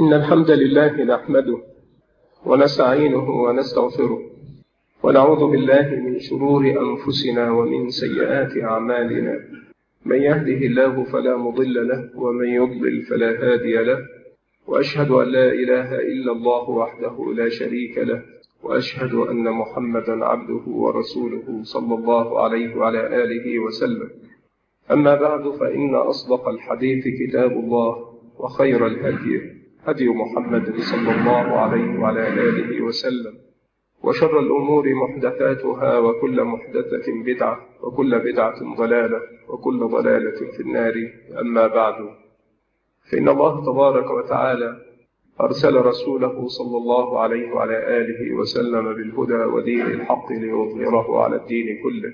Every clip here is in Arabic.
إن الحمد لله نحمده ونستعينه ونستغفره ونعوذ بالله من شرور أنفسنا ومن سيئات أعمالنا. من يهده الله فلا مضل له ومن يضلل فلا هادي له، وأشهد أن لا إله إلا الله وحده لا شريك له، وأشهد أن محمدا عبده ورسوله صلى الله عليه وعلى آله وسلم. أما بعد، فإن أصدق الحديث كتاب الله، وخير الهدي هدي محمد صلى الله عليه وعلى آله وسلم، وشر الأمور محدثاتها، وكل محدثة بدعة، وكل بدعة ضلالة، وكل ضلالة في النار. أما بعد، فإن الله تبارك وتعالى أرسل رسوله صلى الله عليه وعلى آله وسلم بالهدى ودين الحق ليظهره على الدين كله،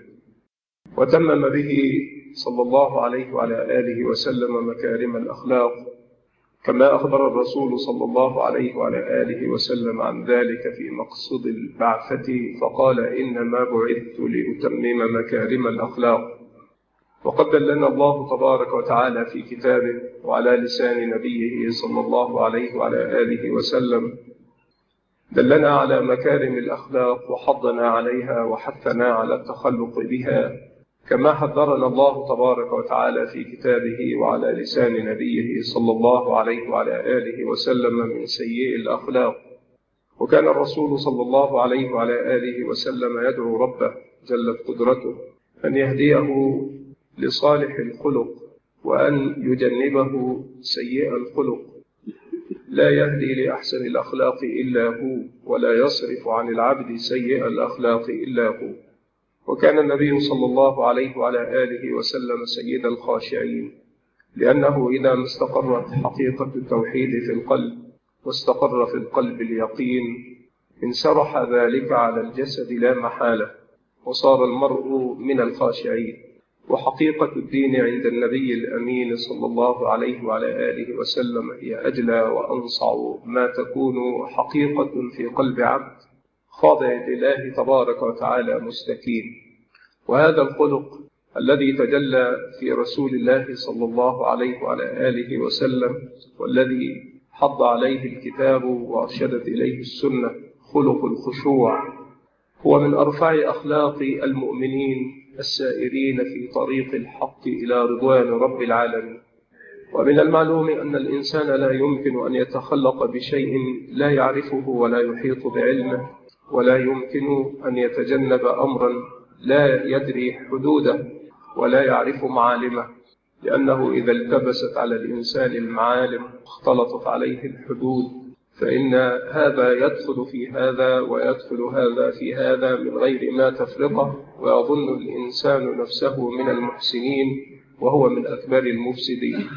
وتمم به صلى الله عليه وعلى آله وسلم مكارم الأخلاق، كما أخبر الرسول صلى الله عليه وعلى آله وسلم عن ذلك في مقصد البعثة، فقال: إنما بعثت لأتمم مكارم الأخلاق. وقد دلنا الله تبارك وتعالى في كتابه وعلى لسان نبيه صلى الله عليه وعلى آله وسلم، دلنا على مكارم الأخلاق وحضنا عليها وحثنا على التخلق بها، كما حذرنا الله تبارك وتعالى في كتابه وعلى لسان نبيه صلى الله عليه وعلى آله وسلم من سيئ الأخلاق. وكان الرسول صلى الله عليه وعلى آله وسلم يدعو ربه جلت قدرته أن يهديه لصالح الخلق وأن يجنبه سيئ الخلق. لا يهدي لأحسن الأخلاق إلا هو، ولا يصرف عن العبد سيئ الأخلاق إلا هو. وكان النبي صلى الله عليه وعلى آله وسلم سيد الخاشعين، لأنه إذا ما استقرت حقيقة التوحيد في القلب واستقر في القلب اليقين، انسرح ذلك على الجسد لا محالة، وصار المرء من الخاشعين. وحقيقة الدين عند النبي الأمين صلى الله عليه وعلى آله وسلم هي أجلى وأنصع ما تكون حقيقة في قلب عبد خاضع لله تبارك وتعالى مستكين. وهذا الخلق الذي تجلى في رسول الله صلى الله عليه وعلى آله وسلم، والذي حض عليه الكتاب وأرشدت إليه السنة، خلق الخشوع، هو من أرفع أخلاق المؤمنين السائرين في طريق الحق إلى رضوان رب العالمين. ومن المعلوم أن الإنسان لا يمكن أن يتخلق بشيء لا يعرفه ولا يحيط بعلمه، ولا يمكن أن يتجنب أمرا لا يدري حدوده ولا يعرف معالمه، لأنه إذا التبست على الإنسان المعالم واختلطت عليه الحدود، فإن هذا يدخل في هذا ويدخل هذا في هذا من غير ما تفرقه، ويظن الإنسان نفسه من المحسنين وهو من أكبر المفسدين.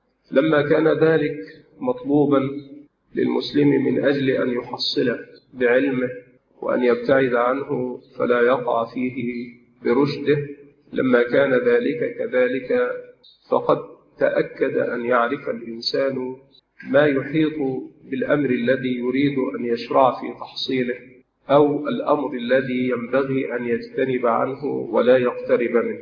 لما كان ذلك مطلوبا للمسلم من أجل أن يحصله بعلمه وأن يبتعد عنه فلا يقع فيه برشده، لما كان ذلك كذلك، فقد تأكد أن يعرف الإنسان ما يحيط بالأمر الذي يريد أن يشرع في تحصيله، أو الأمر الذي ينبغي أن يجتنب عنه ولا يقترب منه.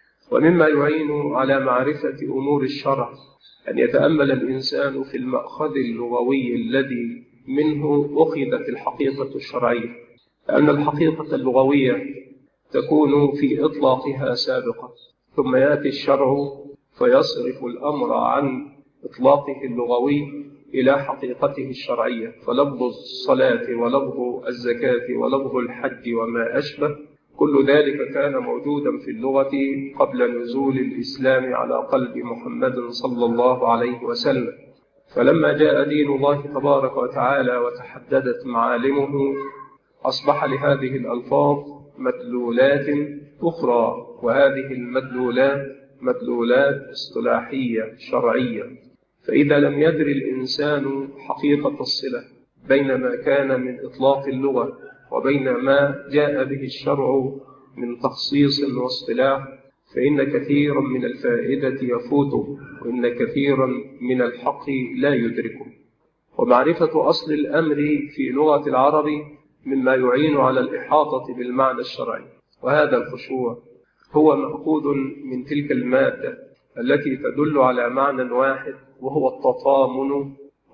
ومما يعين على معرفة أمور الشرع أن يتأمل الإنسان في المأخذ اللغوي الذي منه أخذت الحقيقة الشرعية، لأن الحقيقة اللغوية تكون في إطلاقها سابقة، ثم يأتي الشرع فيصرف الأمر عن إطلاقه اللغوي إلى حقيقته الشرعية. فلفظ الصلاة ولفظ الزكاة ولفظ الحج وما أشبه، كل ذلك كان موجودا في اللغة قبل نزول الإسلام على قلب محمد صلى الله عليه وسلم. فلما جاء دين الله تبارك وتعالى وتحددت معالمه، أصبح لهذه الألفاظ مدلولات أخرى، وهذه المدلولات مدلولات اصطلاحية شرعية. فإذا لم يدر الإنسان حقيقة الصلة بين ما كان من إطلاق اللغة وبين ما جاء به الشرع من تخصيص واصطلاح، فإن كثيرا من الفائدة يفوته، وإن كثيرا من الحق لا يدركه. ومعرفة أصل الأمر في لغة العرب مما يعين على الإحاطة بالمعنى الشرعي. وهذا الخشوع هو مأخوذ من تلك المادة التي تدل على معنى واحد، وهو التطامن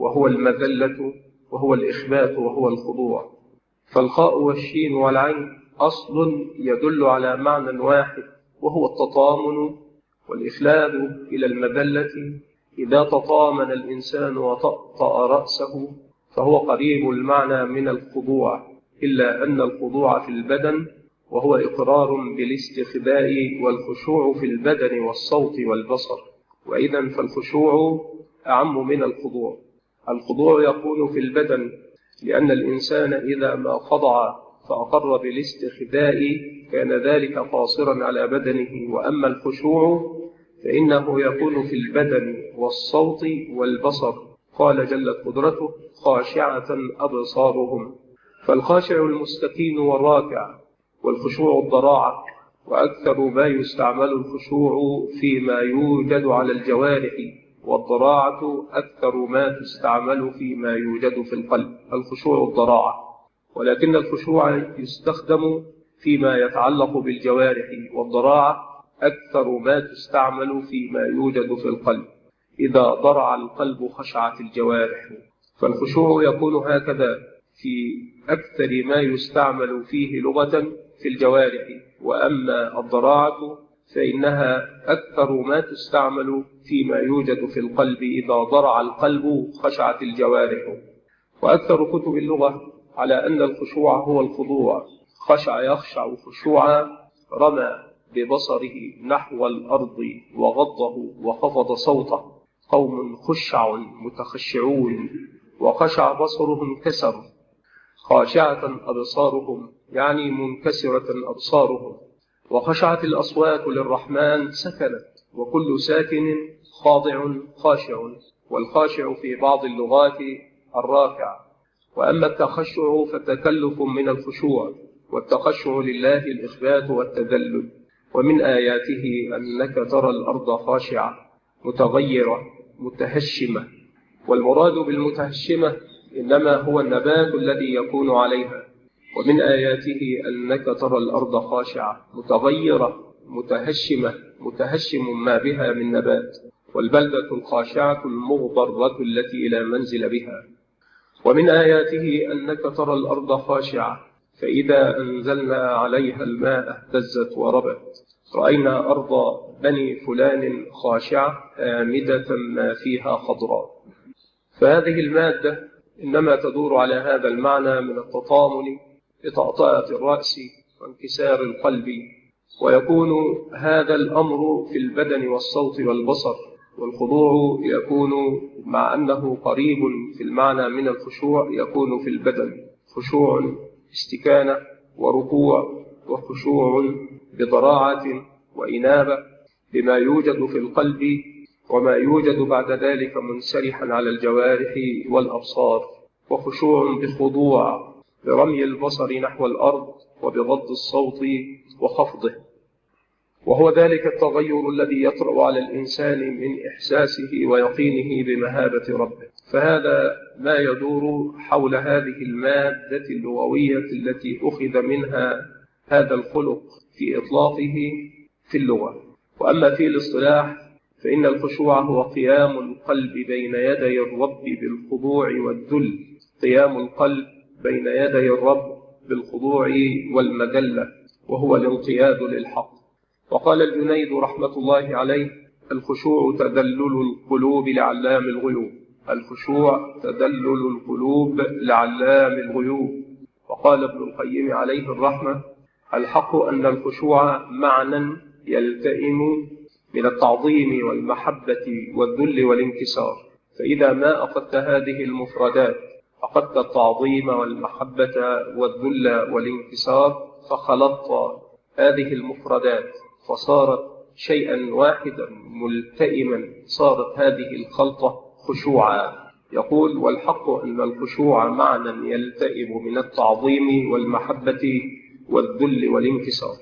وهو المذلة، وهو الإخبات، وهو الخضوع. فالخاء والشين والعين أصل يدل على معنى واحد، وهو التطامن والإخلاد إلى المذلة. إذا تطامن الإنسان وطأطأ رأسه فهو قريب المعنى من الخضوع، إلا أن الخضوع في البدن، وهو إقرار بالاستخباء والخشوع في البدن والصوت والبصر. وإذا فالخشوع أعم من الخضوع. الخضوع يكون في البدن، لأن الإنسان إذا ما خضع فأقر بالاستخباء كان ذلك قاصرا على بدنه. وأما الخشوع فإنه يكون في البدن والصوت والبصر. قال جلت قدرته: خاشعة أبصارهم. فالخاشع المستكين والراكع، والخشوع الضراعة. وأكثر ما يستعمل الخشوع فيما يوجد على الجوارح، والضراعة أكثر ما تستعمل فيما يوجد في القلب. الخشوع الضراعة، ولكن الخشوع يستخدم فيما يتعلق بالجوارح، والضراعة أكثر ما تستعمل فيما يوجد في القلب. إذا ضرع القلب خشعت الجوارح. فالخشوع يكون هكذا في أكثر ما يستعمل فيه لغة في الجوارح، وأما الضراعة فإنها أكثر ما تستعمل فيما يوجد في القلب. إذا ضرع القلب خشعت الجوارح. وأكثر كتب اللغة على أن الخشوع هو الخضوع. خشع يخشع خشوعا، رمى ببصره نحو الأرض وغضه وخفض صوته. قوم خشع متخشعون، وخشع بصرهم كسر. خاشعة أبصارهم يعني منكسرة أبصارهم. وخشعت الأصوات للرحمن سكنت، وكل ساكن خاضع خاشع. والخاشع في بعض اللغات الراكع. وأما التخشع فالتكلف من الخشوع، والتخشع لله الإخبات والتذلل. ومن آياته أنك ترى الأرض خاشعة متغيرة متهشمة. والمراد بالمتهشمة إنما هو النبات الذي يكون عليها. ومن آياته أنك ترى الأرض خاشعة متغيرة متهشمة، متهشم ما بها من نبات. والبلدة الخاشعة المغبرة التي لا منزل بها. ومن آياته أنك ترى الأرض خاشعة، فإذا أنزلنا عليها الماء اهتزت وربت. رأينا أرض بني فلان خاشعة آمدة ما فيها خضراء. فهذه المادة إنما تدور على هذا المعنى من التطامن بطأطأة الرأس وانكسار القلب. ويكون هذا الأمر في البدن والصوت والبصر. والخضوع يكون مع أنه قريب في المعنى من الخشوع يكون في البدن. خشوع استكانة وركوع، وخشوع بضراعة وإنابة بما يوجد في القلب، وما يوجد بعد ذلك منسرحا على الجوارح والأبصار. وخشوع بخضوع برمي البصر نحو الأرض، وبغض الصوت وخفضه. وهو ذلك التغير الذي يطرأ على الإنسان من إحساسه ويقينه بمهابة ربه. فهذا ما يدور حول هذه المادة اللغوية التي أخذ منها هذا الخلق في إطلاقه في اللغة. وأما في الاصطلاح فإن الخشوع هو قيام القلب بين يدي الرب بالخضوع والذل. قيام القلب بين يدي الرب بالخضوع والمذلة، وهو الانقياد للحق. وقال الجنيد رحمة الله عليه: الخشوع تدلل القلوب لعلام الغيوب. الخشوع تدلل القلوب لعلام الغيوب. وقال ابن القيم عليه الرحمة: الحق أن الخشوع معنى يلتئم من التعظيم والمحبة والذل والانكسار. فإذا ما أخذت هذه المفردات، أخذت التعظيم والمحبة والذل والانكسار، فخلطت هذه المفردات فصارت شيئا واحدا ملتئما، صارت هذه الخلطة خشوعا. يقول: والحق أن الخشوع معنى يلتئم من التعظيم والمحبة والذل والانكسار.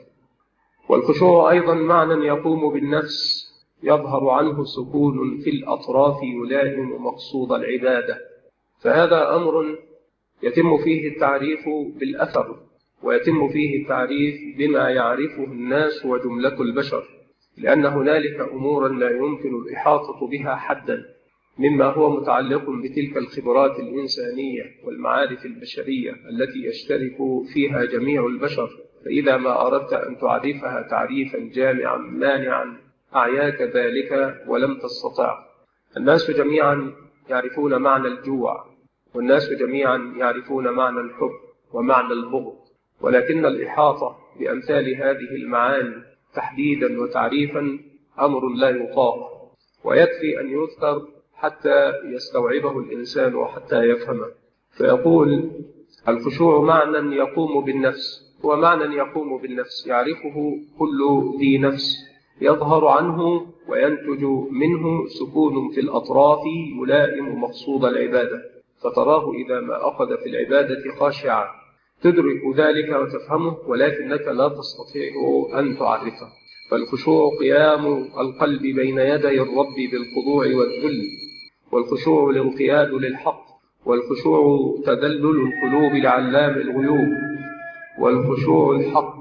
والخشوع أيضا معنى يقوم بالنفس، يظهر عنه سكون في الأطراف يلائم مقصود العبادة. فهذا أمر يتم فيه التعريف بالأثر، ويتم فيه التعريف بما يعرفه الناس وجملة البشر، لأن هنالك أمورا لا يمكن الإحاطة بها حدا، مما هو متعلق بتلك الخبرات الإنسانية والمعارف البشرية التي يشترك فيها جميع البشر، فإذا ما أردت أن تعرفها تعريفا جامعا مانعا أعياك ذلك ولم تستطع. الناس جميعا يعرفون معنى الجوع، والناس جميعا يعرفون معنى الحب ومعنى البغض، ولكن الإحاطة بأمثال هذه المعاني تحديدا وتعريفا أمر لا يطاق، ويكفي أن يذكر حتى يستوعبه الإنسان وحتى يفهمه. فيقول: الخشوع معنى يقوم بالنفس، هو معنى يقوم بالنفس يعرفه كل ذي نفس، يظهر عنه وينتج منه سكون في الأطراف يلائم مقصود العبادة، فتراه إذا ما أخذ في العبادة خاشعا، تدرك ذلك وتفهمه، ولكنك لا تستطيع أن تعرفه. فالخشوع قيام القلب بين يدي الرب بالخضوع والذل، والخشوع الانقياد للحق، والخشوع تذلل القلوب لعلام الغيوب، والخشوع الحق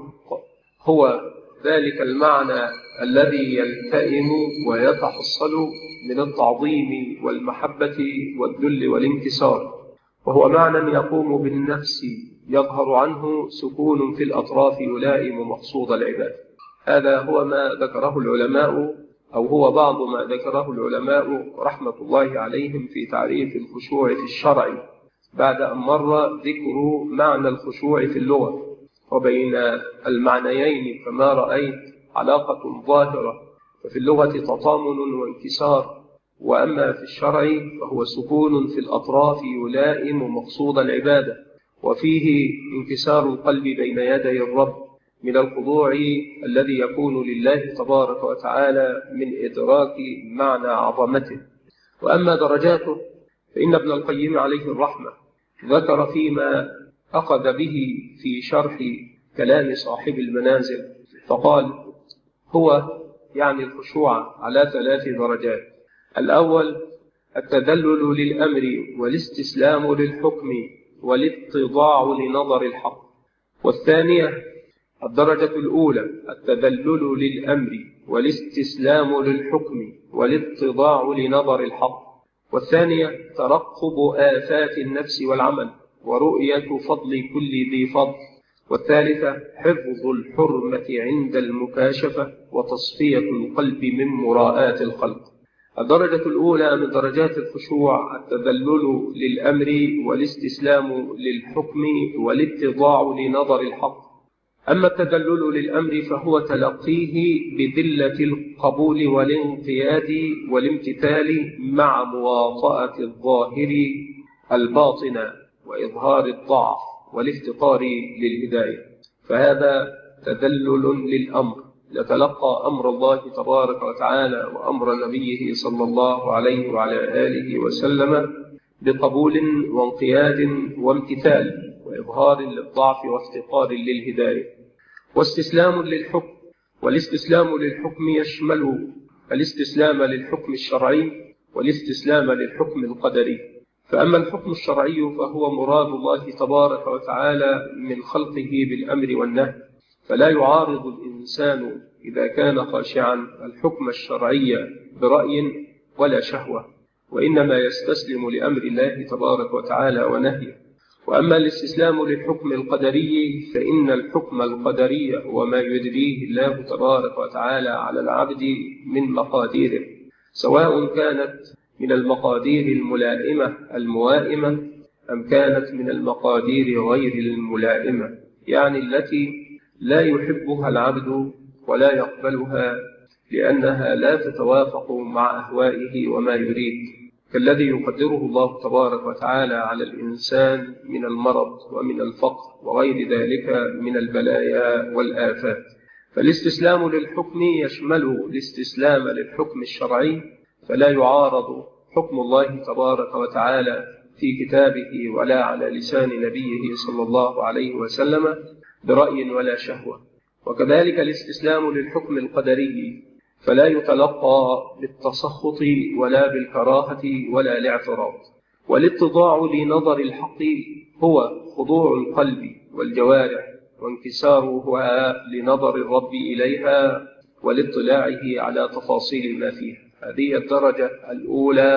هو ذلك المعنى الذي يلتئم ويتحصل من التعظيم والمحبة والذل والانكسار، وهو معنى يقوم بالنفس يظهر عنه سكون في الأطراف يلائم مقصود العباد. هذا هو ما ذكره العلماء، أو هو بعض ما ذكره العلماء رحمة الله عليهم في تعريف الخشوع في الشرع، بعد أن مر ذكر معنى الخشوع في اللغة. وبين المعنيين كما رأيت علاقة ظاهرة، ففي اللغة تطامن وانكسار، وأما في الشرع فهو سكون في الأطراف يلائم مقصود العبادة، وفيه انكسار القلب بين يدي الرب من الخضوع الذي يكون لله تبارك وتعالى من إدراك معنى عظمته. وأما درجاته فإن ابن القيم عليه الرحمة ذكر فيما أخذ به في شرح كلام صاحب المنازل، فقال: هو يعني الخشوع على 3 درجات. الأول التذلل للأمر والاستسلام للحكم والاتضاع لنظر الحق. والثانية الدرجة الأولى التذلل للأمر والاستسلام للحكم والاتضاع لنظر الحق. والثانية ترقب آفات النفس والعمل ورؤية فضل كل ذي فضل. والثالثة حفظ الحرمة عند المكاشفة وتصفية القلب من مراءات الخلق. الدرجة الأولى من درجات الخشوع التذلل للأمر والاستسلام للحكم والاتضاع لنظر الحق. أما التذلل للأمر فهو تلقيه بذلة القبول والانقياد والامتثال مع مواطأة الظاهر الباطن وإظهار الضعف والافتقار للهداية، فهذا تذلل للأمر، يتلقى أمر الله تبارك وتعالى وأمر نبيه صلى الله عليه وعلى آله وسلم بقبول وانقياد وامتثال وإظهار للضعف وافتقار للهداية. واستسلام للحكم، والاستسلام للحكم يشمل الاستسلام للحكم الشرعي والاستسلام للحكم القدري. فأما الحكم الشرعي فهو مراد الله تبارك وتعالى من خلقه بالأمر والنهي، فلا يعارض الإنسان إذا كان خاشعا الحكم الشرعي برأي ولا شهوة، وإنما يستسلم لأمر الله تبارك وتعالى ونهيه. وأما الاستسلام للحكم القدري فإن الحكم القدري هو ما يجريه الله تبارك وتعالى على العبد من مقاديره، سواء كانت من المقادير الملائمة الموائمة أم كانت من المقادير غير الملائمة، يعني التي لا يحبها العبد ولا يقبلها لأنها لا تتوافق مع أهوائه وما يريد، كالذي يقدره الله تبارك وتعالى على الإنسان من المرض ومن الفقر وغير ذلك من البلايا والآفات. فالاستسلام للحكم يشمل الاستسلام للحكم الشرعي، فلا يعارض حكم الله تبارك وتعالى في كتابه ولا على لسان نبيه صلى الله عليه وسلم برأي ولا شهوة. وكذلك الاستسلام للحكم القدري فلا يتلقى بالتسخط ولا بالكراهة ولا الاعتراض. والاتضاع لنظر الحق هو خضوع القلب والجوارح وانكسارها لنظر الرب إليها والاطلاعه على تفاصيل ما فيها. هذه الدرجة الأولى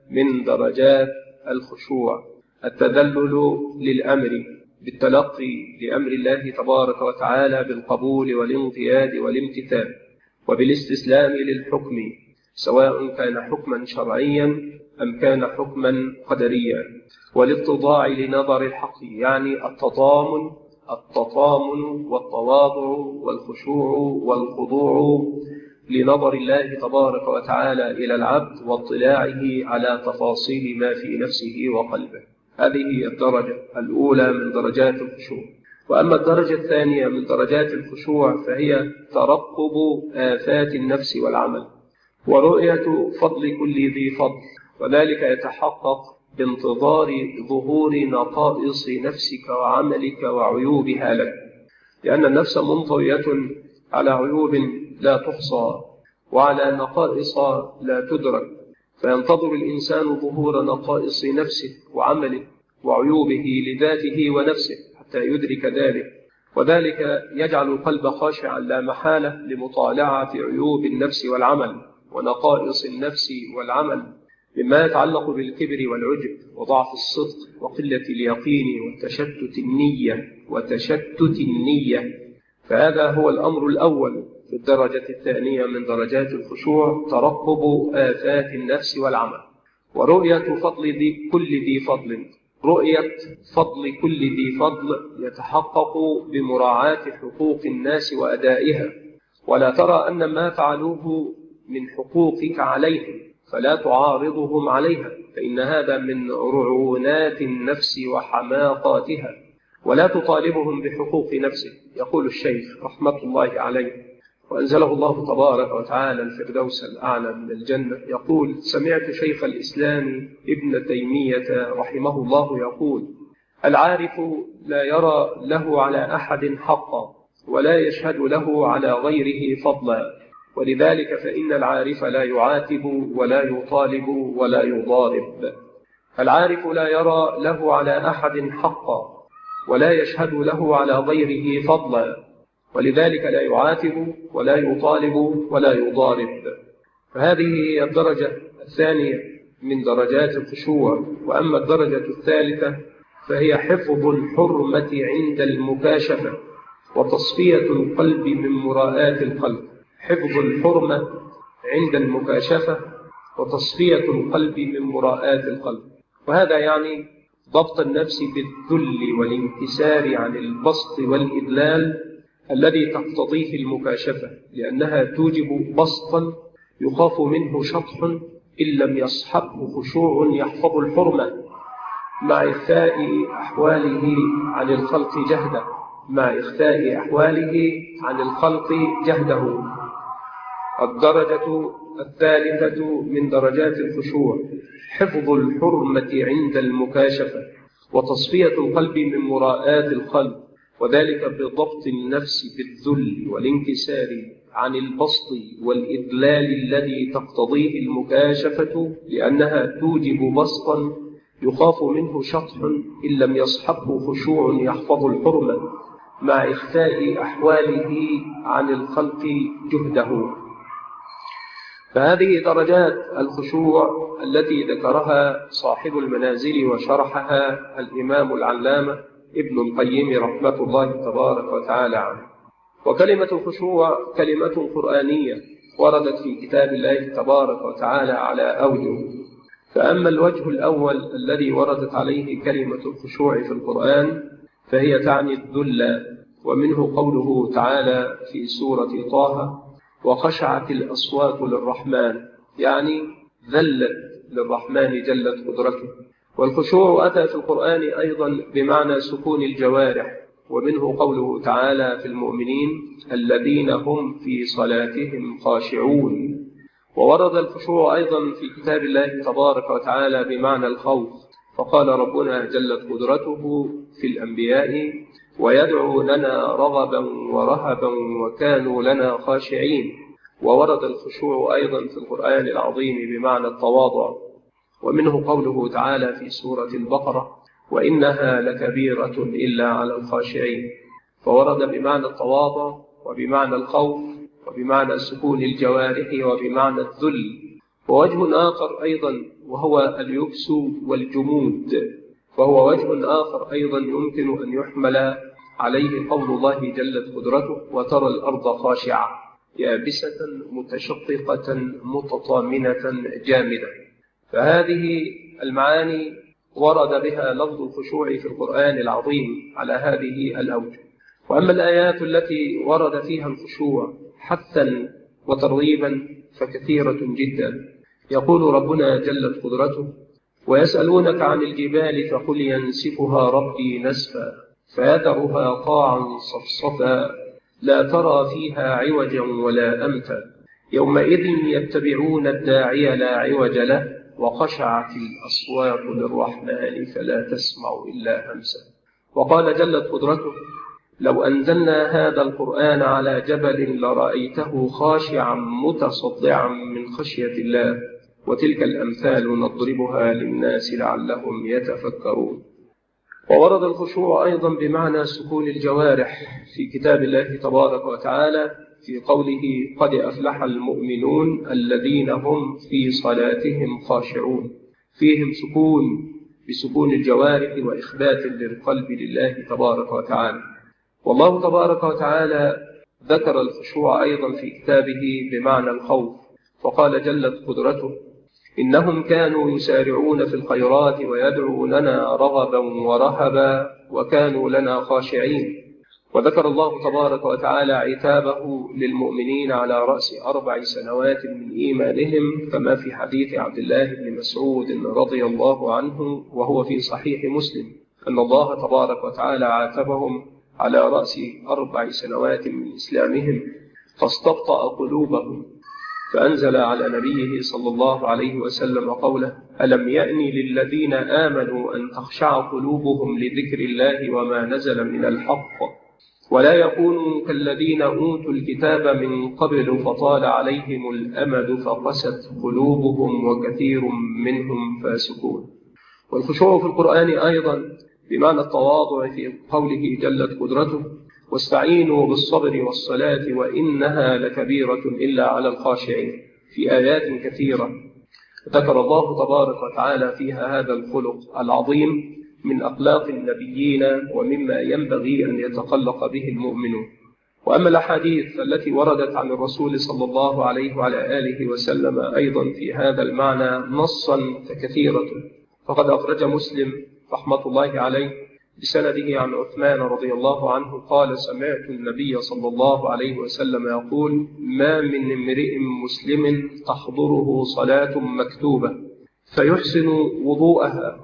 من درجات الخشوع، التذلل للأمر بالتلقي لأمر الله تبارك وتعالى بالقبول والانقياد والامتثال، وبالاستسلام للحكم سواء كان حكما شرعيا أم كان حكما قدريا، والاتضاع لنظر الحق، يعني التضامن والتواضع والخشوع والخضوع لنظر الله تبارك وتعالى إلى العبد واطلاعه على تفاصيل ما في نفسه وقلبه. هذه الدرجة الأولى من درجات الخشوع. وأما الدرجة الثانية من درجات الخشوع فهي ترقب آفات النفس والعمل ورؤية فضل كل ذي فضل، وذلك يتحقق بانتظار ظهور نقائص نفسك وعملك وعيوبها لك، لأن النفس منطوية على عيوب لا تحصى وعلى نقائص لا تدرك، فينتظر الإنسان ظهور نقائص نفسه وعمله وعيوبه لذاته ونفسه حتى يدرك ذلك، وذلك يجعل القلب خاشعا لا محالة لمطالعة عيوب النفس والعمل ونقائص النفس والعمل مما يتعلق بالكبر والعجب وضعف الصدق وقلة اليقين وتشتت النية. فهذا هو الأمر الأول في الدرجة الثانية من درجات الخشوع، ترقب آفات النفس والعمل ورؤية فضل كل ذي فضل. رؤية فضل كل ذي فضل يتحقق بمراعاة حقوق الناس وأدائها، ولا ترى أن ما فعلوه من حقوقك عليهم فلا تعارضهم عليها، فإن هذا من رعونات النفس وحماقاتها، ولا تطالبهم بحقوق نفسه. يقول الشيخ رحمة الله عليه وأنزله الله تبارك وتعالى الفردوس الأعلى من الجنة، يقول: سمعت شيخ الإسلام ابن تيمية رحمه الله يقول: العارف لا يرى له على أحد حقا ولا يشهد له على غيره فضلا، ولذلك فإن العارف لا يعاتب ولا يطالب ولا يضارب. العارف لا يرى له على أحد حقا ولا يشهد له على غيره فضلا، ولذلك لا يعاتب ولا يطالب ولا يضارب. فهذه هي الدرجة الثانية من درجات الخشوع. وأما الدرجة الثالثة فهي حفظ الحرمة عند المكاشفة وتصفية القلب من مراءات القلب. حفظ الحرمة عند المكاشفة وتصفية القلب من مراءات القلب، وهذا يعني ضبط النفس بالذل والانكسار عن البسط والإذلال الذي تقتضيه المكاشفة، لأنها توجب بسطا يخاف منه شطح إن لم يصحبه خشوع يحفظ الحرمة مع إخفاء أحواله عن الخلق جهده. الدرجة الثالثة من درجات الخشوع حفظ الحرمة عند المكاشفة وتصفية القلب من مراءات الخلق، وذلك بضبط النفس بالذل والانكسار عن البسط والإذلال الذي تقتضيه المكاشفة، لأنها توجب بسطا يخاف منه شطح إن لم يصحبه خشوع يحفظ الحرمة مع إخفاء أحواله عن الخلق جهده. فهذه درجات الخشوع التي ذكرها صاحب المنازل وشرحها الإمام العلامة ابن القيم رحمة الله تبارك وتعالى عنه. وكلمة الخشوع كلمة قرآنية وردت في كتاب الله تبارك وتعالى على أوجه. فأما الوجه الأول الذي وردت عليه كلمة الخشوع في القرآن فهي تعني الذل، ومنه قوله تعالى في سورة طه: وخشعت الأصوات للرحمن، يعني ذلت للرحمن جلت قدرته. والخشوع أتى في القرآن أيضا بمعنى سكون الجوارح، ومنه قوله تعالى في المؤمنين: الذين هم في صلاتهم خاشعون. وورد الخشوع أيضا في كتاب الله تبارك وتعالى بمعنى الخوف، فقال ربنا جلت قدرته في الأنبياء: ويدعو لنا رغبا ورهبا وكانوا لنا خاشعين. وورد الخشوع أيضا في القرآن العظيم بمعنى التواضع، ومنه قوله تعالى في سورة البقرة: وإنها لكبيرة إلا على الخاشعين. فورد بمعنى التواضع وبمعنى الخوف وبمعنى سكون الجوارح وبمعنى الذل. ووجه آخر أيضا وهو اليبس والجمود، وهو وجه آخر أيضا يمكن أن يحمل عليه قول الله جلت قدرته وترى الأرض خاشعة يابسة متشققة متطامنة جامدة. فهذه المعاني ورد بها لفظ الخشوع في القرآن العظيم على هذه الأوجه. وأما الآيات التي ورد فيها الخشوع حثا وترغيبا فكثيرة جدا. يقول ربنا جلت قدرته: ويسألونك عن الجبال فقل ينسفها ربي نسفا فيذرها قاعا صفصفا لا ترى فيها عوجا ولا أمتا يومئذ يتبعون الداعي لا عوج له وخشعت الأصوات للرحمن فلا تسمع إلا همسا. وقال جلت قدرته: لو أنزلنا هذا القرآن على جبل لرأيته خاشعا متصدعا من خشية الله وتلك الأمثال نضربها للناس لعلهم يتفكرون. وورد الخشوع أيضا بمعنى سكون الجوارح في كتاب الله تبارك وتعالى في قوله: قد أفلح المؤمنون الذين هم في صلاتهم خاشعون. فيهم سكون بسكون الجوارح وإخبات للقلب لله تبارك وتعالى. والله تبارك وتعالى ذكر الخشوع أيضا في كتابه بمعنى الخوف، فقال جلت قدرته: إنهم كانوا يسارعون في الخيرات ويدعوننا رغبا ورهبا وكانوا لنا خاشعين. وذكر الله تبارك وتعالى عتابه للمؤمنين على رأس 4 سنوات من إيمانهم، كما في حديث عبد الله بن مسعود رضي الله عنه وهو في صحيح مسلم أن الله تبارك وتعالى عاتبهم على رأس 4 سنوات من إسلامهم فاستبطأ قلوبهم، فأنزل على نبيه صلى الله عليه وسلم قوله: ألم يأن للذين آمنوا أن تخشع قلوبهم لذكر الله وما نزل من الحق ولا يكونوا كالذين أوتوا الكتاب من قبل فطال عليهم الأمد فقست قلوبهم وكثير منهم فاسقون. والخشوع في القرآن أيضا بمعنى التواضع في قوله جلت قدرته: واستعينوا بالصبر والصلاة وإنها لكبيرة إلا على الخاشعين، في آيات كثيرة ذكر الله تبارك وتعالى فيها هذا الخلق العظيم من أخلاق النبيين ومما ينبغي أن يتخلق به المؤمنون. وأما الأحاديث التي وردت عن الرسول صلى الله عليه وعلى آله وسلم أيضا في هذا المعنى نصا فكثيرة. فقد أخرج مسلم رحمة الله عليه بسنده عن عثمان رضي الله عنه قال: سمعت النبي صلى الله عليه وسلم يقول: ما من امرئ مسلم تحضره صلاة مكتوبة فيحسن وضوءها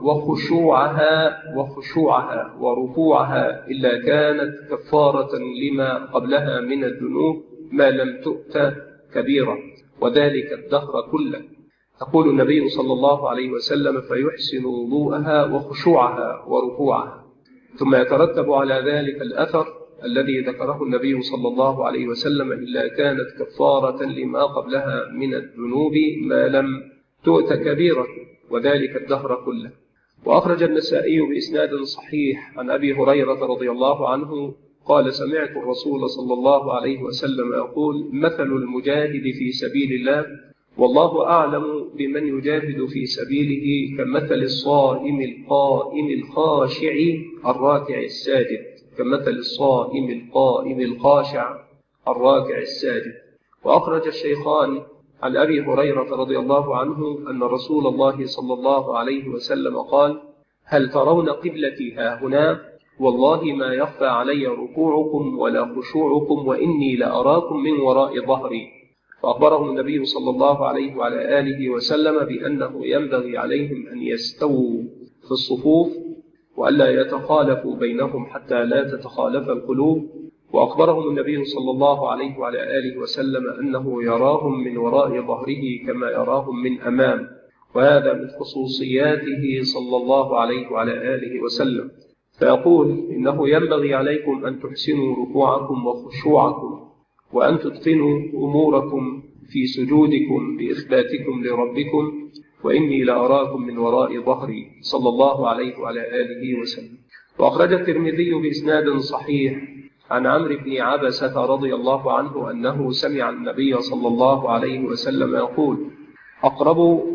وخشوعها وركوعها إلا كانت كفارة لما قبلها من الذنوب ما لم تؤت كبيرة، وذلك الدهر كله. يقول النبي صلى الله عليه وسلم: فيحسن وضوءها وخشوعها وركوعها. ثم يترتب على ذلك الأثر الذي ذكره النبي صلى الله عليه وسلم: إلا كانت كفارة لما قبلها من الذنوب ما لم تؤت كبيرة، وذلك الدهر كله. وأخرج النسائي بإسناد صحيح عن أبي هريرة رضي الله عنه قال: سمعت الرسول صلى الله عليه وسلم يقول: مثل المجاهد في سبيل الله والله أعلم بمن يجاهد في سبيله كمثل الصائم القائم الخاشع الراكع الساجد، كمثل الصائم القائم الخاشع الراكع الساجد. وأخرج الشيخان عن أبي هريرة رضي الله عنه أن رسول الله صلى الله عليه وسلم قال: هل ترون قبلتي هاهنا؟ والله ما يخفى علي ركوعكم ولا خشوعكم وإني لأراكم من وراء ظهري. فأخبرهم النبي صلى الله عليه وعلى آله وسلم بأنه ينبغي عليهم أن يستووا في الصفوف وألا يتخالفوا بينهم حتى لا تتخالف القلوب. وأخبرهم النبي صلى الله عليه وعلى آله وسلم أنه يراهم من وراء ظهره كما يراهم من أمام، وهذا من خصوصياته صلى الله عليه وعلى آله وسلم. فيقول: إنه ينبغي عليكم أن تحسنوا ركوعكم وخشوعكم وأن تتقنوا أموركم في سجودكم بإخباتكم لربكم وإني لأراكم من وراء ظهري صلى الله عليه وعلى آله وسلم. وأخرج الترمذي بإسناد صحيح عن عمرو بن عبسة رضي الله عنه أنه سمع النبي صلى الله عليه وسلم يقول: أقرب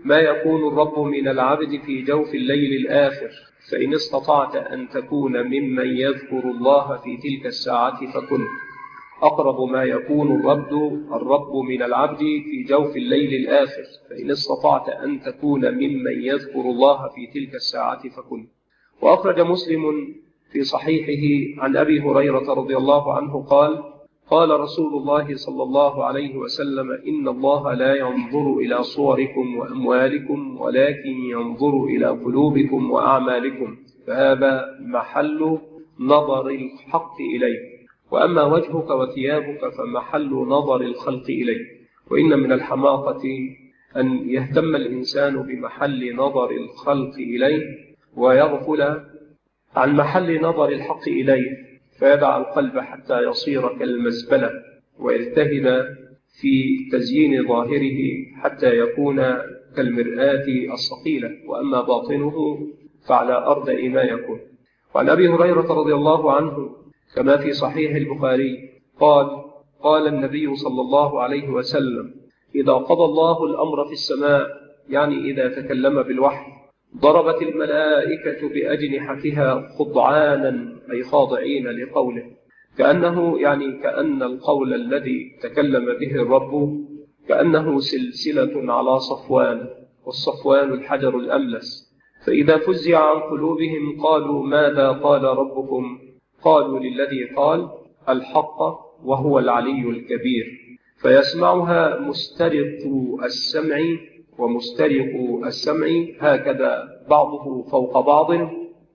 ما يكون الرب من العبد في جوف الليل الآخر، فإن استطعت أن تكون ممن يذكر الله في تلك الساعة فكن. أقرب ما يكون الرب من العبد في جوف الليل الآخر، فإن استطعت أن تكون ممن يذكر الله في تلك الساعة فكن. وأخرج مسلم في صحيحه عن أبي هريرة رضي الله عنه قال: قال رسول الله صلى الله عليه وسلم: إن الله لا ينظر إلى صوركم وأموالكم، ولكن ينظر إلى قلوبكم وأعمالكم، فهذا محل نظر الحق إليه، وأما وجهك وثيابك فمحل نظر الخلق إليه. وإن من الحماقة أن يهتم الإنسان بمحل نظر الخلق إليه ويغفل عن محل نظر الحق إليه، فيدع القلب حتى يصير كالمزبلة ويجتهد في تزيين ظاهره حتى يكون كالمرآة الصقيلة، وأما باطنه فعلى أردأ ما يكون. وعن أبي هريرة رضي الله عنه كما في صحيح البخاري قال النبي صلى الله عليه وسلم: إذا قضى الله الأمر في السماء، يعني إذا تكلم بالوحي، ضربت الملائكة بأجنحتها خضعانا أي خاضعين لقوله، كأن القول الذي تكلم به الرب كأنه سلسلة على صفوان، والصفوان الحجر الأملس. فإذا فزع عن قلوبهم قالوا: ماذا قال ربكم؟ قالوا للذي قال الحق وهو العلي الكبير. فيسمعها مسترق السمع ومسترق السمع هكذا بعضه فوق بعض.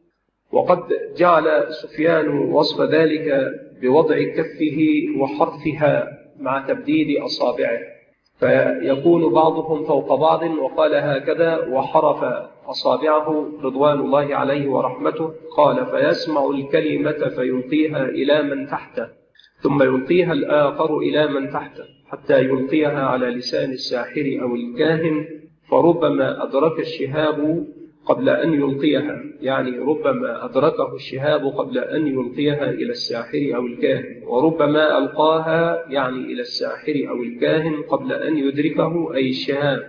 وقد جعل سفيان وصف ذلك بوضع كفه وحرفها مع تبديد أصابعه، فيكون بعضهم فوق بعض، وقال هكذا وحرف أصابعه رضوان الله عليه ورحمته. قال: فيسمع الكلمة فيلقيها إلى من تحته، ثم يلقيها الآخر إلى من تحته، حتى يلقيها على لسان الساحر أو الكاهن، فربما أدرك الشهاب قبل أن يلقيها، يعني ربما أدركه الشهاب قبل أن يلقيها إلى الساحر أو الكاهن، وربما ألقاها يعني إلى الساحر أو الكاهن قبل أن يدركه أي الشهاب،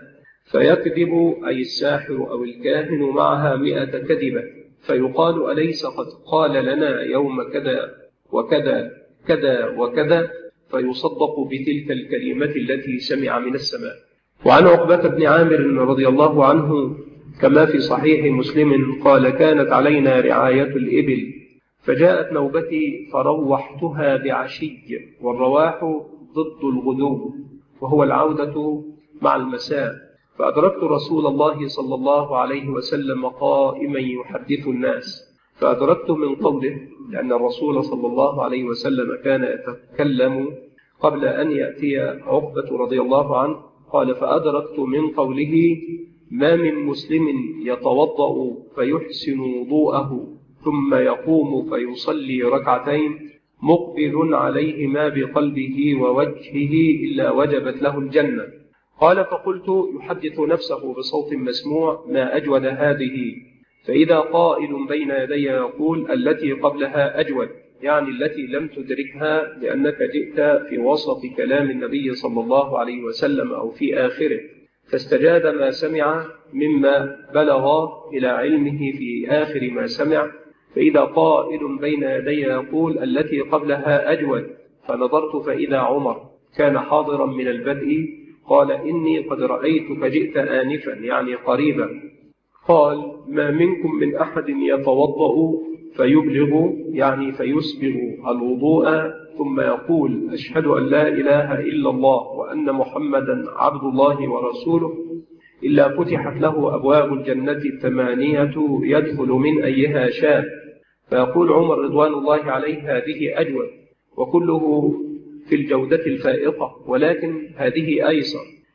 فيكذب أي الساحر أو الكاهن معها 100 كذبة، فيقال: أليس قد قال لنا يوم كذا وكذا كذا وكذا؟ فيصدق بتلك الكلمة التي سمع من السماء. وعن عقبة بن عامر رضي الله عنه كما في صحيح مسلم قال: كانت علينا رعاية الإبل، فجاءت نوبتي فروحتها بعشي، والرواح ضد الغدو وهو العودة مع المساء، فأدركت رسول الله صلى الله عليه وسلم قائما يحدث الناس، فأدركت من قوله، لأن الرسول صلى الله عليه وسلم كان يتكلم قبل أن يأتي عقبة رضي الله عنه. قال: فأدركت من قوله: ما من مسلم يتوضأ فيحسن وضوءه ثم يقوم فيصلي ركعتين مقبل عليهما بقلبه ووجهه إلا وجبت له الجنة. قال: فقلت يحدث نفسه بصوت مسموع: ما أجود هذه؟ فإذا قائل بين يدي يقول: التي قبلها أجود، يعني التي لم تدركها لأنك جئت في وسط كلام النبي صلى الله عليه وسلم أو في آخره، فاستجاد ما سمع مما بلغ إلى علمه في آخر ما سمع. فإذا قائل بين يدي يقول: التي قبلها أجود، فنظرت فإذا عمر كان حاضرا من البدء. قال: إني قد رأيتك جئت آنفا، يعني قريبا. قال: ما منكم من أحد يتوضأ فيبلغ، يعني فيسبغ الوضوء، ثم يقول: أشهد أن لا إله إلا الله وأن محمدا عبد الله ورسوله، إلا فتحت له أبواب الجنة 8 يدخل من أيها شاء. فيقول عمر رضوان الله عليه: هذه أجود، وكله في الجودة الفائقة، ولكن هذه أيسر.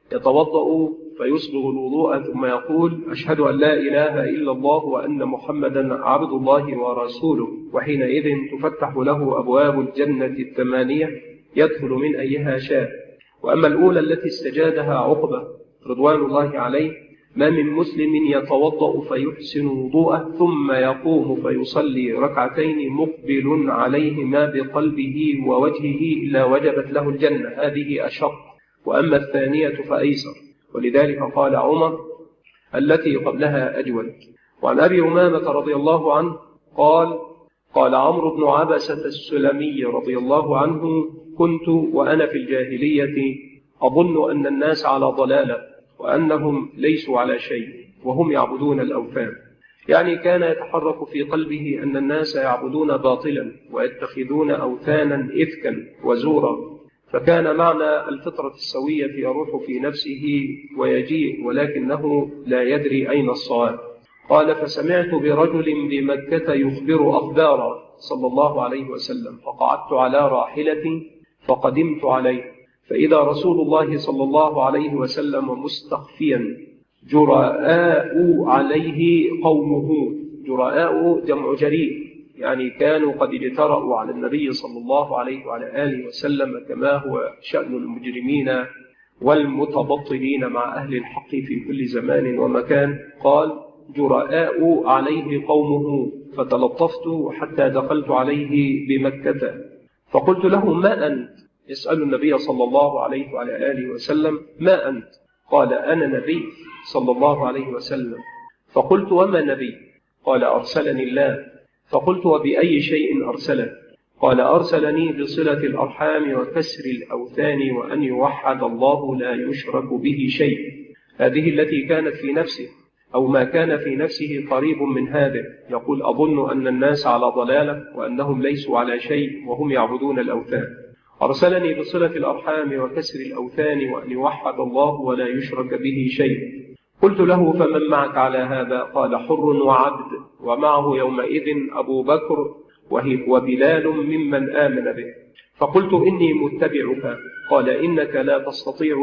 يتوضأ فيسبغ الوضوء ثم يقول: أشهد أن لا إله إلا الله وأن محمدا عبد الله ورسوله، وحينئذ تفتح له أبواب الجنة 8 يدخل من أيها شاء. وأما الأولى التي استجادها عقبة رضوان الله عليه: ما من مسلم يتوضأ فيحسن وضوءه ثم يقوم فيصلي ركعتين مقبل عليهما بقلبه ووجهه إلا وجبت له الجنة، هذه أشق. وأما الثانية فأيسر. ولذلك قال عمر: التي قبلها أجود. وعن أبي أمامة رضي الله عنه قال عمرو بن عبسة السلمي رضي الله عنه: كنت وأنا في الجاهلية أظن أن الناس على ضلالة وأنهم ليسوا على شيء وهم يعبدون الأوثان. يعني كان يتحرك في قلبه أن الناس يعبدون باطلا ويتخذون أوثانا إفكا وزورا، فكان معنى الفطرة السوية يروح في نفسه ويجيء، ولكنه لا يدري أين الصواب. قال: فسمعت برجل بمكة يخبر أخبارا صلى الله عليه وسلم، فقعدت على راحلتي فقدمت عليه، فإذا رسول الله صلى الله عليه وسلم مستخفيا جراء عليه قومه. جراء جمع جريء، يعني كانوا قد اجترأوا على النبي صلى الله عليه وعلى آله وسلم، كما هو شأن المجرمين والمتبطلين مع أهل الحق في كل زمان ومكان. قال: جراء عليه قومه، فتلطفت حتى دخلت عليه بمكة، فقلت له: ما أنت؟ يسأل النبي صلى الله عليه وعلى آله وسلم: ما أنت؟ قال: أنا نبي صلى الله عليه وسلم. فقلت: وما نبي؟ قال: أرسلني الله. فقلت: وبأي شيء أرسلك؟ قال: أرسلني بصلة الأرحام وكسر الأوثان وأن يوحد الله لا يشرك به شيء. هذه التي كانت في نفسه، أو ما كان في نفسه قريب من هذا. يقول: أظن أن الناس على ضلالة وأنهم ليسوا على شيء وهم يعبدون الأوثان. أرسلني بصلة الأرحام وكسر الأوثان وأن يوحد الله ولا يشرك به شيء. قلت له: فمن معك على هذا؟ قال: حر وعبد، ومعه يومئذ أبو بكر وبلال ممن آمن به. فقلت: إني متبعك. قال: إنك لا تستطيع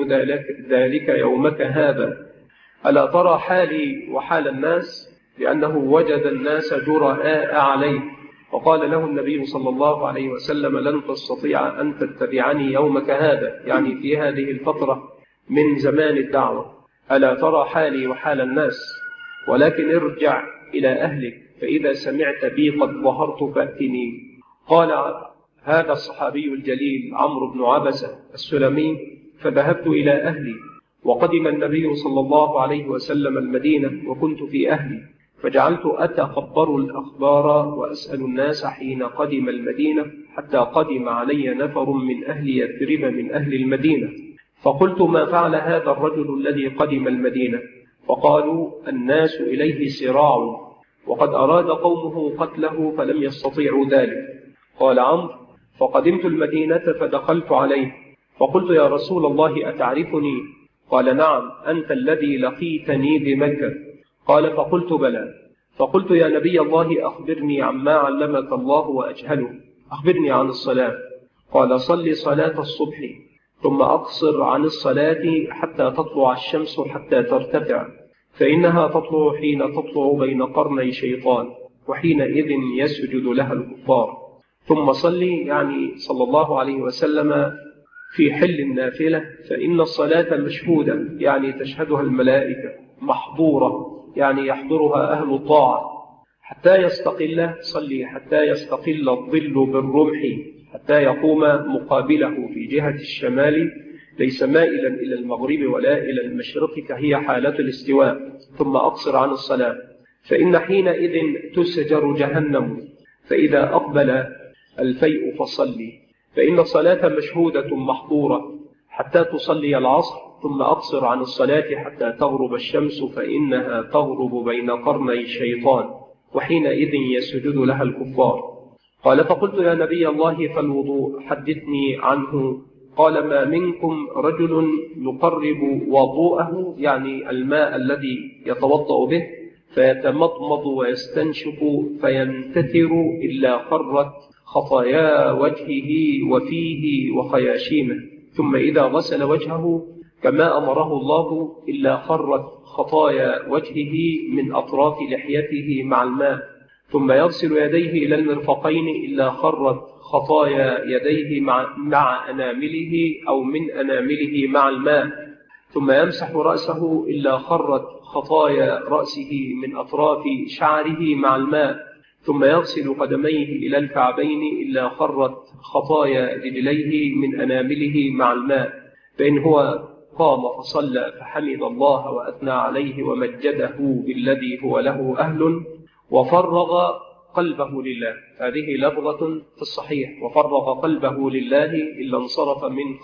ذلك يومك هذا. ألا ترى حالي وحال الناس؟ لأنه وجد الناس جراء عليه. وقال له النبي صلى الله عليه وسلم: لن تستطيع أن تتبعني يومك هذا، يعني في هذه الفترة من زمان الدعوة. ألا ترى حالي وحال الناس؟ ولكن ارجع إلى أهلك، فإذا سمعت بي قد ظهرت فأتني. قال هذا الصحابي الجليل عمرو بن عبسة السلمي: فذهبت إلى أهلي، وقدم النبي صلى الله عليه وسلم المدينة وكنت في أهلي، فجعلت أتخبر الأخبار وأسأل الناس حين قدم المدينة، حتى قدم علي نفر من أهل يثرب من أهل المدينة، فقلت: ما فعل هذا الرجل الذي قدم المدينة؟ فقالوا: الناس إليه سراع، وقد أراد قومه قتله فلم يستطيعوا ذلك. قال عمرو: فقدمت المدينة فدخلت عليه، فقلت: يا رسول الله أتعرفني؟ قال: نعم، أنت الذي لقيتني بمكة. قال: فقلت: بلى. فقلت: يا نبي الله أخبرني عما علمك الله وأجهله، أخبرني عن الصلاة. قال: صل صلاة الصبح، ثم أقصر عن الصلاة حتى تطلع الشمس حتى ترتفع، فإنها تطلع حين تطلع بين قرني شيطان، وحينئذ يسجد لها الكفار. ثم صل، يعني صلى الله عليه وسلم، في حل النافلة، فإن الصلاة مشهودة، يعني تشهدها الملائكة، محظورة، يعني يحضرها أهل الطاعة، حتى يستقل، صلي حتى يستقل الظل بالرمح، حتى يقوم مقابله في جهة الشمال، ليس مائلا إلى المغرب ولا إلى المشرق كهي حالة الاستواء. ثم أقصر عن الصلاة، فإن حينئذ تسجر جهنم، فإذا أقبل الفيء فصلي، فإن الصلاة مشهودة محظورة، حتى تصلي العصر. ثم أقصر عن الصلاة حتى تغرب الشمس، فإنها تغرب بين قرني الشيطان، وحينئذ يسجد لها الكفار. قال: فقلت: يا نبي الله فالوضوء حدثني عنه. قال: ما منكم رجل يقرب وضوءه، يعني الماء الذي يتوضأ به، فيتمضمض ويستنشق فينتثر، إلا خرت خطايا وجهه وفيه وخياشيمه، ثم إذا غسل وجهه كما أمره الله إلا خرت خطايا وجهه من أطراف لحيته مع الماء، ثم يغسل يديه إلى المرفقين إلا خرت خطايا يديه مع أنامله أو من أنامله مع الماء، ثم يمسح رأسه إلا خرت خطايا رأسه من أطراف شعره مع الماء، ثم يغسل قدميه إلى الكعبين إلا خرت خطايا رجليه من أنامله مع الماء، فإن هو قام فصلى فحمد الله وأثنى عليه ومجده بالذي هو له أهل وفرغ قلبه لله. هذه لفظة في الصحيح: وفرغ قلبه لله إلا انصرف من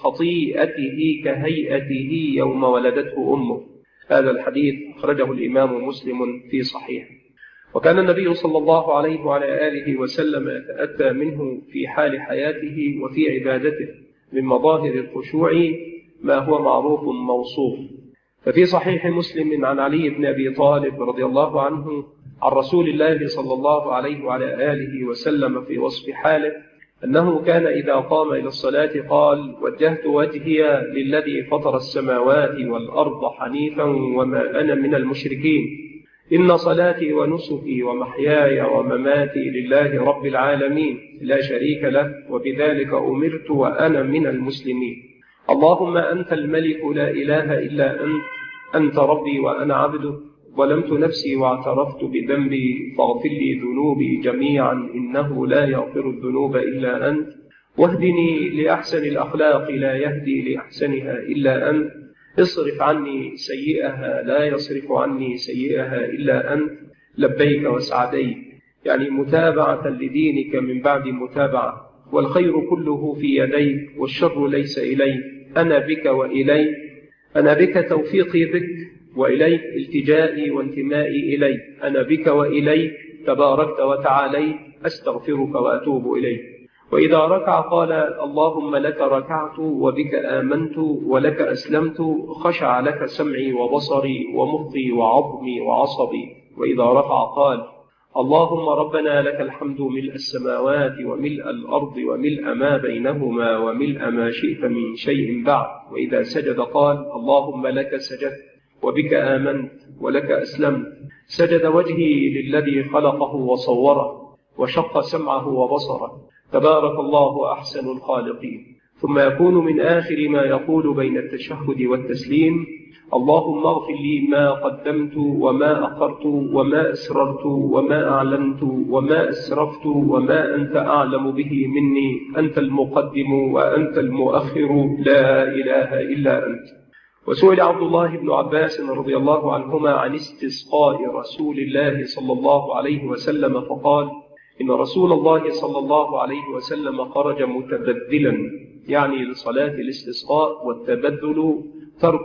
خطيئته كهيئته يوم ولدته أمه. هذا الحديث أخرجه الإمام مسلم في صحيح. وكان النبي صلى الله عليه وعلى آله وسلم يتأتى منه في حال حياته وفي عبادته من مظاهر الخشوع ما هو معروف موصوف. ففي صحيح مسلم عن علي بن أبي طالب رضي الله عنه عن رسول الله صلى الله عليه وعلى آله وسلم في وصف حاله أنه كان إذا قام إلى الصلاة قال: وجهت وجهي للذي فطر السماوات والأرض حنيفا وما أنا من المشركين، إن صلاتي ونسكي ومحياي ومماتي لله رب العالمين لا شريك له وبذلك أمرت وأنا من المسلمين. اللهم أنت الملك لا إله إلا أنت ربي وأنا عبدك، ظلمت نفسي واعترفت بذنبي فاغفر لي ذنوبي جميعا إنه لا يغفر الذنوب إلا أنت، واهدني لأحسن الأخلاق لا يهدي لأحسنها إلا أنت، اصرف عني سيئها لا يصرف عني سيئها إلا أنت، لبيك وسعديك. يعني متابعة لدينك من بعد متابعة، والخير كله في يديك والشر ليس إليك، أنا بك وإليك، أنا بك توفيقي بك وإليك التجائي وانتمائي إليك، أنا بك وإليك تباركت وتعاليت، أستغفرك وأتوب إليك. وإذا ركع قال: اللهم لك ركعت وبك آمنت ولك أسلمت، خشع لك سمعي وبصري ومخي وعظمي وعصبي. وإذا رفع قال: اللهم ربنا لك الحمد ملء السماوات وملء الأرض وملء ما بينهما وملء ما شئت من شيء بعد. وإذا سجد قال: اللهم لك سجدت وبك آمنت ولك أسلمت، سجد وجهي للذي خلقه وصوره وشق سمعه وبصره، تبارك الله أحسن الخالقين. ثم يكون من آخر ما يقول بين التشهد والتسليم: اللهم اغفر لي ما قدمت وما أخرت وما أسررت وما أعلنت وما أسرفت وما أنت أعلم به مني، أنت المقدم وأنت المؤخر لا إله إلا أنت. وسئل عبد الله بن عباس رضي الله عنهما عن استسقاء رسول الله صلى الله عليه وسلم فقال: إن رسول الله صلى الله عليه وسلم خرج متبذلا، يعني لصلاة الاستسقاء، والتبذل ترك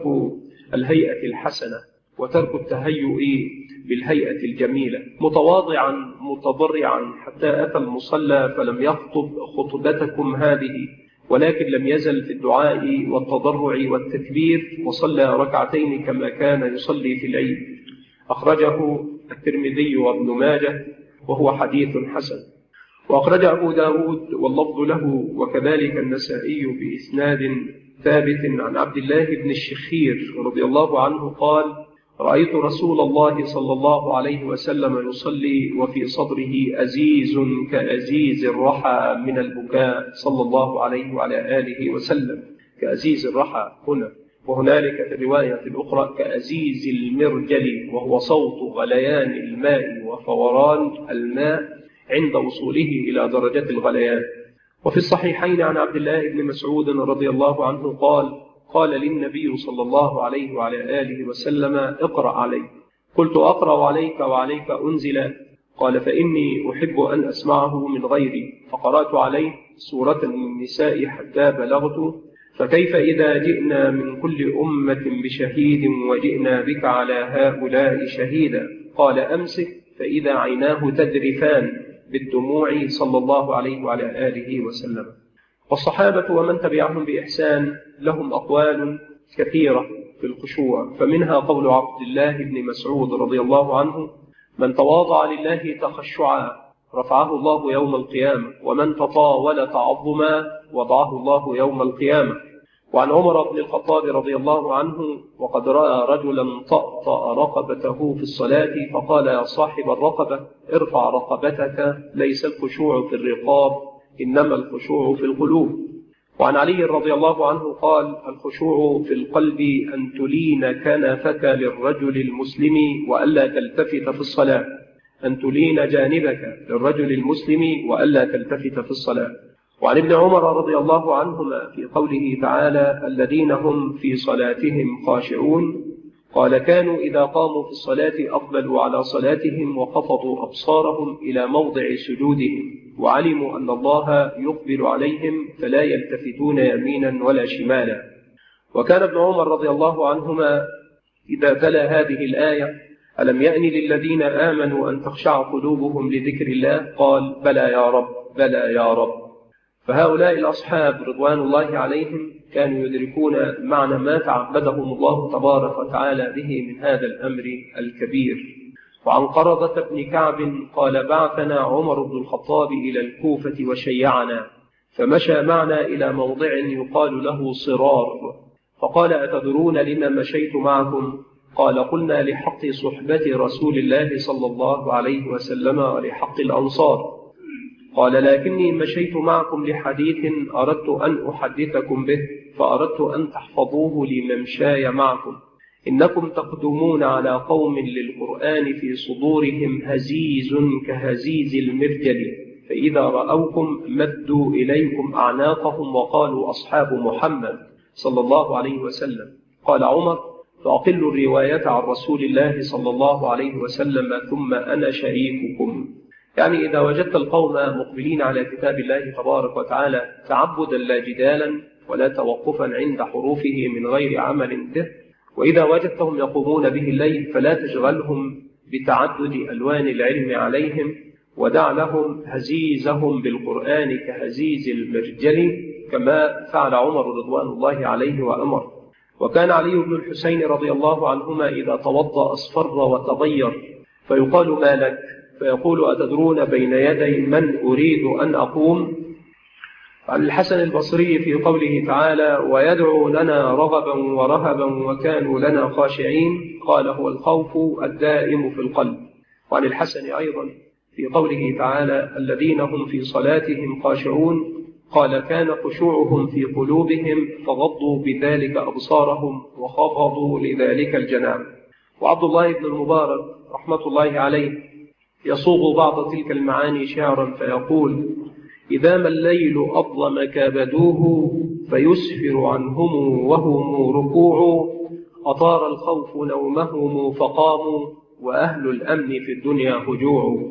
الهيئة الحسنة وترك التهيؤ بالهيئة الجميلة، متواضعا متضرعا حتى أتى المصلى فلم يخطب خطبتكم هذه، ولكن لم يزل في الدعاء والتضرع والتكبير، وصلى ركعتين كما كان يصلي في العيد. أخرجه الترمذي وابن ماجه وهو حديث حسن. وأخرج أبو داود واللفظ له وكذلك النسائي بإسناد ثابت عن عبد الله بن الشخير رضي الله عنه قال: رأيت رسول الله صلى الله عليه وسلم يصلي وفي صدره أزيز كأزيز الرحى من البكاء صلى الله عليه وعلى آله وسلم، كأزيز الرحى هنا، وهنالك في الرواية الأخرى كأزيز المرجل، وهو صوت غليان الماء وفوران الماء عند وصوله إلى درجة الغليان. وفي الصحيحين عن عبد الله بن مسعود رضي الله عنه قال للنبي صلى الله عليه وعلى آله وسلم: اقرأ علي. قلت: أقرأ عليك وعليك أنزل؟ قال: فإني أحب أن أسمعه من غيري. فقرأت عليه سورة النساء حتى بلغت: فكيف إذا جئنا من كل أمة بشهيد وجئنا بك على هؤلاء شهيدا؟ قال: أمسك، فإذا عيناه تذرفان بالدموع صلى الله عليه وعلى آله وسلم. والصحابة ومن تبعهم بإحسان لهم أقوال كثيرة في الخشوع، فمنها قول عبد الله بن مسعود رضي الله عنه: من تواضع لله تخشعا رفعه الله يوم القيامة، ومن تطاول تعظما وضعه الله يوم القيامة. وعن عمر بن الخطاب رضي الله عنه: وقد رأى رجلا طأطأ رقبته في الصلاة فقال: يا صاحب الرقبة ارفع رقبتك، ليس الخشوع في الرقاب إنما الخشوع في القلوب. وعن علي رضي الله عنه قال: الخشوع في القلب أن تلين كنفك للرجل المسلم وألا تلتفت في الصلاة، أن تلين جانبك للرجل المسلم وألا تلتفت في الصلاة. وعن ابن عمر رضي الله عنهما في قوله تعالى الذين هم في صلاتهم خاشعون قال كانوا إذا قاموا في الصلاة أقبلوا على صلاتهم وخفضوا أبصارهم إلى موضع سجودهم وعلموا أن الله يقبل عليهم فلا يلتفتون يمينا ولا شمالا. وكان ابن عمر رضي الله عنهما إذا تلا هذه الآية ألم يأن للذين آمنوا أن تخشع قلوبهم لذكر الله قال بلى يا رب بلى يا رب. فهؤلاء الأصحاب رضوان الله عليهم كانوا يدركون معنى ما تعبدهم الله تبارك وتعالى به من هذا الأمر الكبير. وعن قرظة بن كعب قال بعثنا عمر بن الخطاب إلى الكوفة وشيعنا فمشى معنا إلى موضع يقال له صرار فقال أتدرون لما مشيت معكم؟ قال قلنا لحق صحبة رسول الله صلى الله عليه وسلم ولحق الأنصار. قال لكني مشيت معكم لحديث أردت أن أحدثكم به فأردت أن تحفظوه لممشاي معكم. إنكم تقدمون على قوم للقرآن في صدورهم هزيز كهزيز المرجل فإذا رأوكم مدوا إليكم أعناقهم وقالوا أصحاب محمد صلى الله عليه وسلم. قال عمر فأقلوا الرواية عن رسول الله صلى الله عليه وسلم ثم أنا شريككم. يعني إذا وجدت القوم مقبلين على كتاب الله تبارك وتعالى تعبدا لا جدالا ولا توقفا عند حروفه من غير عمل به، وإذا وجدتهم يقومون به الليل فلا تشغلهم بتعدد ألوان العلم عليهم، ودع لهم هزيزهم بالقرآن كهزيز المرجل كما فعل عمر رضوان الله عليه وأمر. وكان علي بن الحسين رضي الله عنهما إذا توضأ أصفر وتغير فيقال ما لك؟ فيقول أتدرون بين يدي من أريد أن أقوم؟ عن الحسن البصري في قوله تعالى ويدعو لنا رغبا ورهبا وكانوا لنا خاشعين قال هو الخوف الدائم في القلب. وعن الحسن أيضا في قوله تعالى الذين هم في صلاتهم خاشعون قال كان خشوعهم في قلوبهم فغضوا بذلك أبصارهم وخفضوا لذلك الجناح. وعبد الله بن المبارك رحمة الله عليه يصوغ بعض تلك المعاني شعرا فيقول إذا ما الليل أظلم كابدوه فيسفر عنهم وهم ركوع أطار الخوف نومهم فقاموا وأهل الأمن في الدنيا هجوع.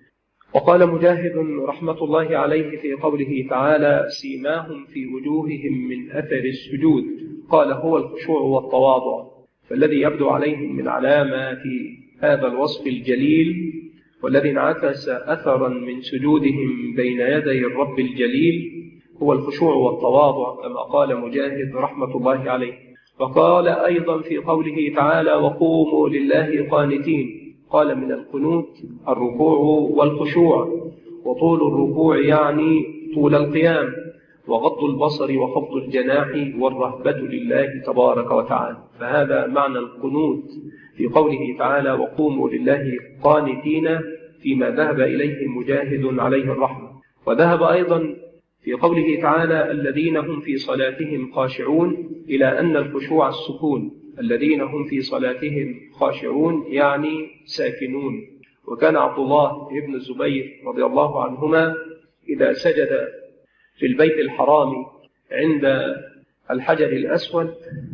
وقال مجاهد رحمة الله عليه في قوله تعالى سيماهم في وجوههم من أثر السجود قال هو الخشوع والتواضع. فالذي يبدو عليهم من علامات هذا الوصف الجليل والذي انعكس أثرا من سجودهم بين يدي الرب الجليل هو الخشوع والتواضع كما قال مجاهد رحمة الله عليه. وقال أيضا في قوله تعالى وقوموا لله قانتين قال من القنوت الركوع والخشوع، وطول الركوع يعني طول القيام، وغض البصر وخفض الجناح والرهبة لله تبارك وتعالى. فهذا معنى القنوت في قوله تعالى وقوموا لله قانتين فيما ذهب إليه مجاهد عليه الرحمة. وذهب أيضا في قوله تعالى الذين هم في صلاتهم خاشعون إلى أن الخشوع السكون الذين هم في صلاتهم خاشعون يعني ساكنون. وكان عبد الله بن الزبير رضي الله عنهما إذا سجد في البيت الحرام عند الحجر الأسود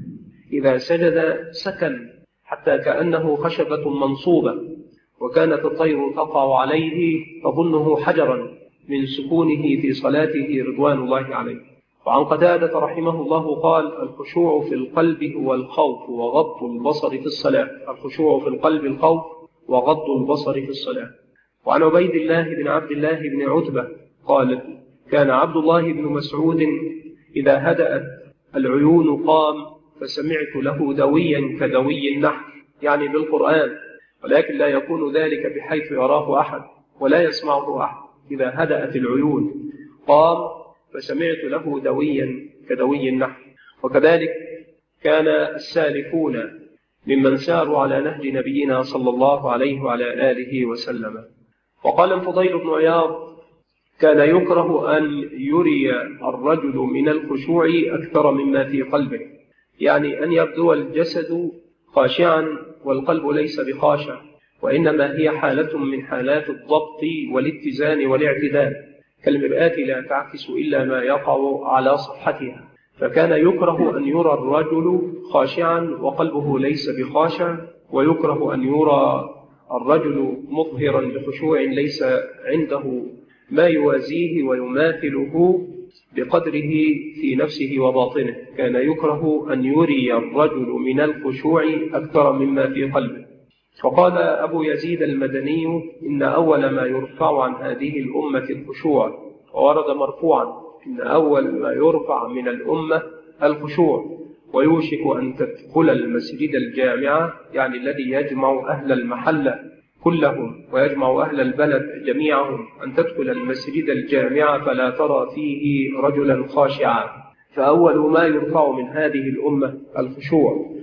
إذا سجد سكن حتى كأنه خشبة منصوبة، وكانت الطير تقع عليه تظنه حجرا من سكونه في صلاته رضوان الله عليه. وعن قتادة رحمه الله قال الخشوع في القلب هو الخوف وغض البصر في الصلاة. الخشوع في القلب الخوف وغض البصر في الصلاة. وعن عبيد الله بن عبد الله بن عتبة قال كان عبد الله بن مسعود إذا هدأت العيون قام فسمعت له دويا كدوي النحل يعني بالقرآن، ولكن لا يكون ذلك بحيث يراه أحد ولا يسمعه أحد. إذا هدأت العيون قام فسمعت له دويا كدوي النحل. وكذلك كان السالفون ممن ساروا على نهج نبينا صلى الله عليه وعلى آله وسلم. وقال الفضيل بن عياض كان يكره أن يري الرجل من الخشوع أكثر مما في قلبه، يعني أن يبدو الجسد خاشعا والقلب ليس بخاشع، وإنما هي حالة من حالات الضبط والاتزان والاعتدال. كالمرآة لا تعكس إلا ما يقع على صفحتها، فكان يكره أن يرى الرجل خاشعا وقلبه ليس بخاشع، ويكره أن يرى الرجل مظهرا بخشوع ليس عنده ما يوازيه ويماثله بقدره في نفسه وباطنه. كان يكره أن يري الرجل من الخشوع أكثر مما في قلبه. وقال أبو يزيد المدني: إن أول ما يرفع عن هذه الأمة الخشوع. وورد مرفوعا: إن أول ما يرفع من الأمة الخشوع، ويوشك أن تدخل المسجد الجامع، يعني الذي يجمع أهل المحلة كلهم ويجمع أهل البلد جميعهم، أن تدخل المسجد الجامع فلا ترى فيه رجلا خاشعا. فأول ما يرفع من هذه الأمة الخشوع.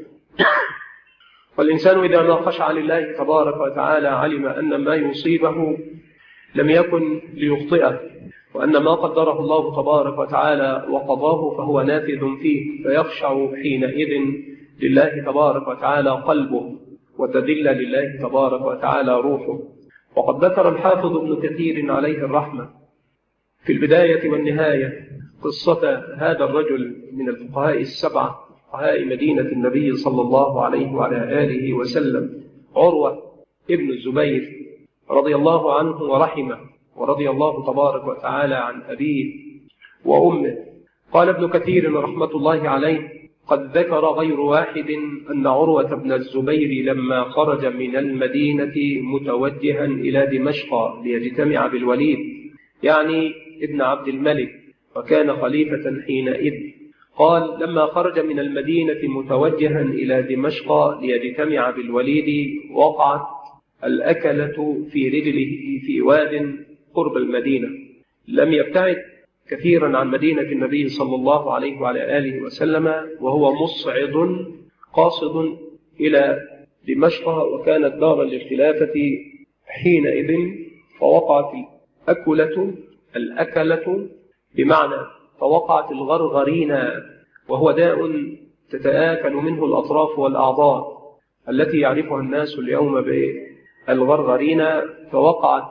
والإنسان إذا ما خشع لله تبارك وتعالى علم أن ما يصيبه لم يكن ليخطئه، وأن ما قدره الله تبارك وتعالى وقضاه فهو نافذ فيه، فيخشع حينئذ لله تبارك وتعالى قلبه، وتذل لله تبارك وتعالى روحه. وقد ذكر الحافظ ابن كثير عليه الرحمة في البداية والنهاية قصة هذا الرجل من الفقهاء السبعة، فقهاء مدينة النبي صلى الله عليه وعلى آله وسلم، عروة ابن الزبير رضي الله عنه ورحمه، ورضي الله تبارك وتعالى عن أبيه وأمه. قال ابن كثير رحمة الله عليه: قد ذكر غير واحد أن عروة بن الزبير لما خرج من المدينة متوجها إلى دمشق ليجتمع بالوليد، يعني ابن عبد الملك، وكان خليفة حينئذ. قال: لما خرج من المدينة متوجها إلى دمشق ليجتمع بالوليد، وقعت الأكلة في رجله في واد قرب المدينة. لم يبتعد كثيرا عن مدينة النبي صلى الله عليه وعلى آله وسلم، وهو مصعد قاصد إلى دمشق، وكانت دارا للخلافة حينئذ. فوقعت الأكلة بمعنى فوقعت الغرغرين، وهو داء تتآكل منه الأطراف والأعضاء التي يعرفها الناس اليوم بالغرغرين. فوقعت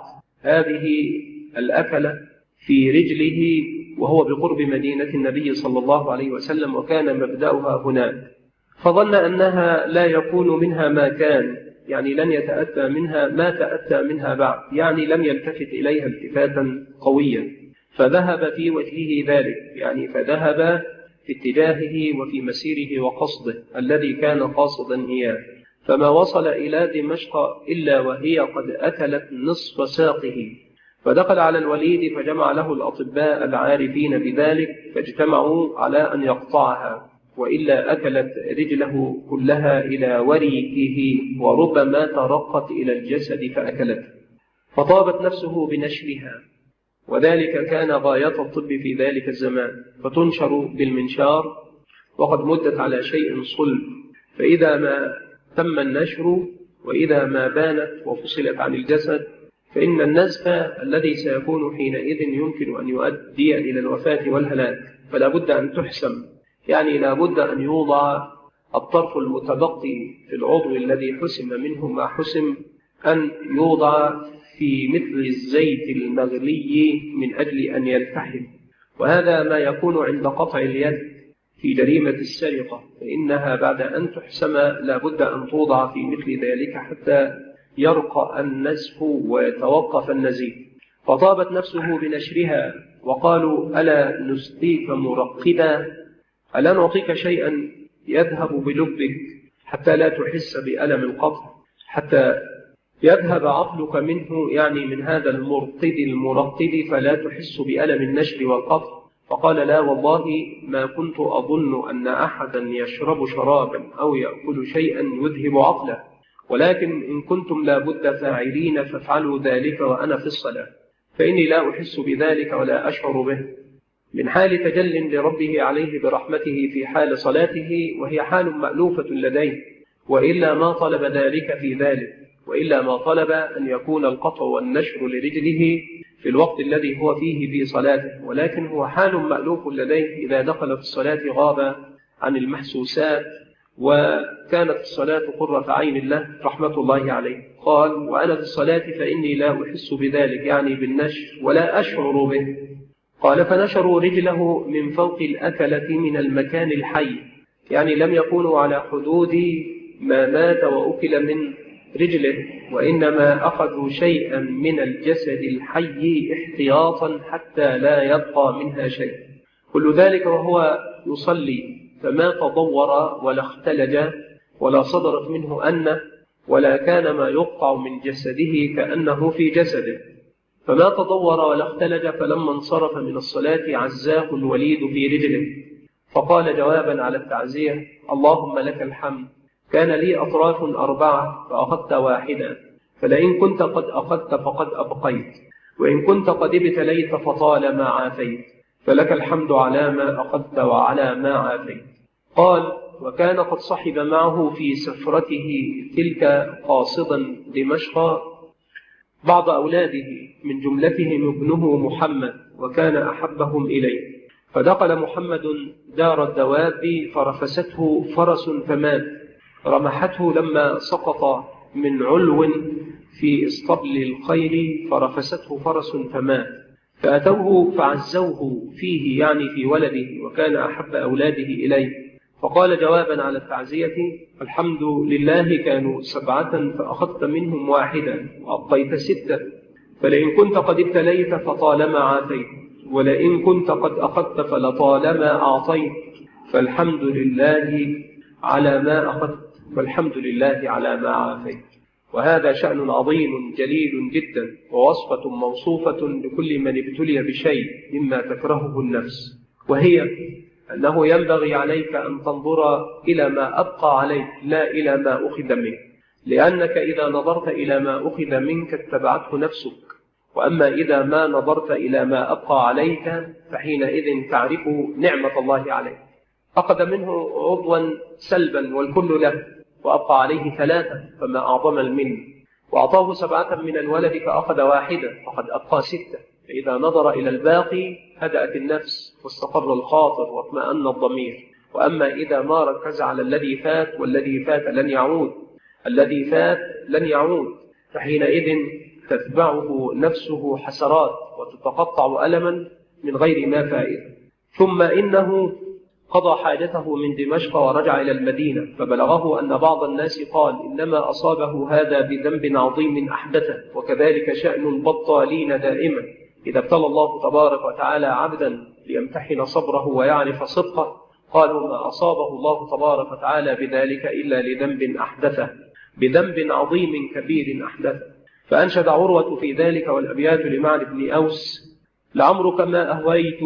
هذه الأكلة في رجله وهو بقرب مدينة النبي صلى الله عليه وسلم، وكان مبدأها هناك، فظن أنها لا يكون منها ما كان، يعني لن يتأتى منها ما تأتى منها بعد، يعني لم يلتفت إليها التفاتا قويا، فذهب في وجهه ذلك، يعني فذهب في اتجاهه وفي مسيره وقصده الذي كان قاصدا إياه، فما وصل إلى دمشق إلا وهي قد أكلت نصف ساقه. فدخل على الوليد فجمع له الأطباء العارفين بذلك، فاجتمعوا على أن يقطعها، وإلا أكلت رجله كلها إلى وريكه، وربما ترقت إلى الجسد فأكلته. فطابت نفسه بنشرها، وذلك كان غاية الطب في ذلك الزمان، فتنشر بالمنشار وقد مدت على شيء صلب، فإذا ما تم النشر وإذا ما بانت وفصلت عن الجسد، فإن النزف الذي سيكون حينئذ يمكن أن يؤدي إلى الوفاة والهلاك، فلا بد أن تحسم، يعني لا بد أن يوضع الطرف المتبقي في العضو الذي حسم منه ما حسم، أن يوضع في مثل الزيت المغلي من أجل أن يلتحم. وهذا ما يكون عند قطع اليد في جريمة السرقة، فإنها بعد أن تحسم لا بد أن توضع في مثل ذلك حتى يرقى النزف ويتوقف النزيف. فطابت نفسه بنشرها، وقالوا: ألا نسقيك مرقدا؟ ألا نعطيك شيئا يذهب بلبك حتى لا تحس بألم القطع، حتى يذهب عقلك منه، يعني من هذا المرقد فلا تحس بألم النشر والقطع؟ فقال: لا والله ما كنت أظن أن أحدا يشرب شرابا أو يأكل شيئا يذهب عقله، ولكن إن كنتم لا بد فاعلين فافعلوا ذلك وأنا في الصلاة، فإني لا أحس بذلك ولا أشعر به، من حال تجل لربه عليه برحمته في حال صلاته، وهي حال مألوفة لديه، وإلا ما طلب ذلك في ذلك، وإلا ما طلب أن يكون القطع والنشر لرجله في الوقت الذي هو فيه في صلاته، ولكن هو حال مألوف لديه إذا دخل في الصلاة غاب عن المحسوسات وكانت الصلاة قرة عين له رحمة الله عليه. قال: وأنا في الصلاة فإني لا أحس بذلك، يعني بالنشر، ولا أشعر به. قال: فنشروا رجله من فوق الأكلة من المكان الحي، يعني لم يكونوا على حدود ما مات وأكل من رجله، وإنما أخذوا شيئا من الجسد الحي احتياطا حتى لا يبقى منها شيء. كل ذلك وهو يصلي، فما تضور ولا اختلج ولا صدرت منه أنه، ولا كان ما يقطع من جسده كأنه في جسده، فما تضور ولا اختلج. فلما انصرف من الصلاة عزاه الوليد في رجله، فقال جوابا على التعزية: اللهم لك الحمد، كان لي أطراف 4 فأخذت واحدا، فلئن كنت قد أخذت فقد أبقيت، وإن كنت قد ابتليت فطال ما عافيت، فلك الحمد على ما أخذت وعلى ما عافيت. قال: وكان قد صحب معه في سفرته تلك قاصدا دمشق بعض أولاده، من جملتهم ابنه محمد، وكان أحبهم إليه. فدخل محمد دار الدواب فرفسته فرس فمات، رمحته لما سقط من علو في اسطبل الخيل، فرفسته فرس فمات، فأتوه فعزوه فيه، يعني في ولده، وكان أحب أولاده إليه. فقال جوابا على التعزية: الحمد لله، كانوا 7 فأخذت منهم واحدا وأبقيت 6، فلئن كنت قد ابتليت فطالما عافيت، ولئن كنت قد أخذت فلطالما أعطيت، فالحمد لله على ما أخذت، والحمد لله على ما عافيت. وهذا شأن عظيم جليل جدا، ووصفة موصوفة لكل من ابتلي بشيء مما تكرهه النفس، وهي أنه ينبغي عليك أن تنظر إلى ما أبقى عليك لا إلى ما أخذ منك، لأنك إذا نظرت إلى ما أخذ منك اتبعته نفسك، وأما إذا ما نظرت إلى ما أبقى عليك فحينئذ تعرف نعمة الله عليك. أخذ منه عضوا سلبا والكل له، وأبقى عليه 3، فما أعظم المن. وأعطاه 7 من الولد فأخذ واحدا، فقد أبقى 6. فإذا نظر إلى الباقي هدأت النفس واستقر الخاطر واطمأن الضمير. وأما إذا ما ركز على الذي فات، والذي فات لن يعود، الذي فات لن يعود، فحينئذ تتبعه نفسه حسرات وتتقطع ألما من غير ما فائدة. ثم إنه قضى حاجته من دمشق ورجع إلى المدينة، فبلغه أن بعض الناس قال: إنما أصابه هذا بذنب عظيم أحدثه. وكذلك شأن البطالين دائما، إذا ابتلى الله تبارك وتعالى عبدا ليمتحن صبره ويعرف صدقه، قالوا: ما أصابه الله تبارك وتعالى بذلك إلا لذنب أحدثه، بذنب عظيم كبير أحدثه. فأنشد عروة في ذلك، والأبيات لمعن بن أوس: لعمرك ما أهويت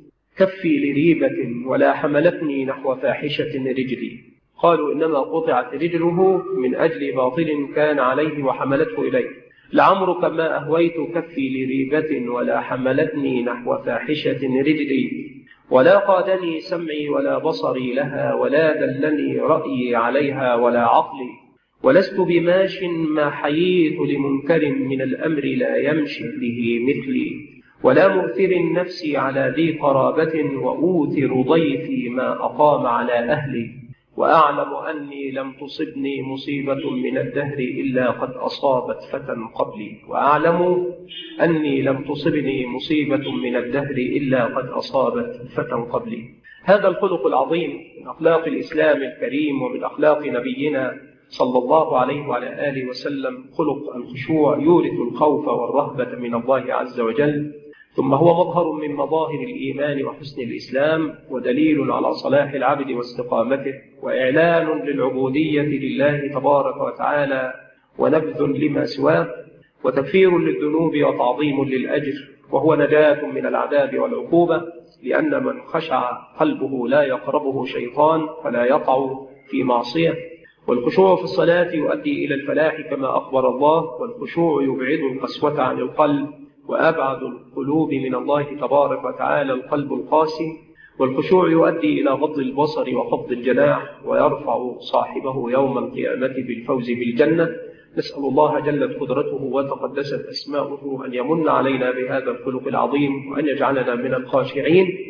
كفي لريبة، ولا حملتني نحو فاحشة رجلي. قالوا: إنما قطعت رجله من أجل باطل كان عليه وحملته إليه. لعمرك ما أهويت كفي لريبة، ولا حملتني نحو فاحشة رجلي، ولا قادني سمعي ولا بصري لها، ولا دلني رأيي عليها ولا عقلي، ولست بماش ما حييت لمنكر من الأمر لا يمشي به مثلي، ولا مؤثر نفسي على ذي قرابة، وأوثر ضيفي ما أقام على أهلي، وأعلم أني لم تصبني مصيبة من الدهر إلا قد أصابت فتى قبلي، وأعلم أني لم تصبني مصيبة من الدهر إلا قد أصابت فتى قبلي. هذا الخلق العظيم من أخلاق الإسلام الكريم ومن أخلاق نبينا صلى الله عليه وعلى آله وسلم خلق الخشوع، يورث الخوف والرهبة من الله عز وجل، ثم هو مظهر من مظاهر الإيمان وحسن الإسلام، ودليل على صلاح العبد واستقامته، وإعلان للعبودية لله تبارك وتعالى، ونبذ لما سواه، وتكفير للذنوب وتعظيم للأجر، وهو نجاة من العذاب والعقوبة، لأن من خشع قلبه لا يقربه شيطان فلا يقع في معصية. والخشوع في الصلاة يؤدي إلى الفلاح كما أخبر الله، والخشوع يبعد القسوة عن القلب، وأبعد القلوب من الله تبارك وتعالى القلب القاسي. والخشوع يؤدي إلى غض البصر وخفض الجناح، ويرفع صاحبه يوم القيامة بالفوز بالجنة. نسأل الله جلت قدرته وتقدست أسماؤه أن يمن علينا بهذا الخلق العظيم، وأن يجعلنا من الخاشعين،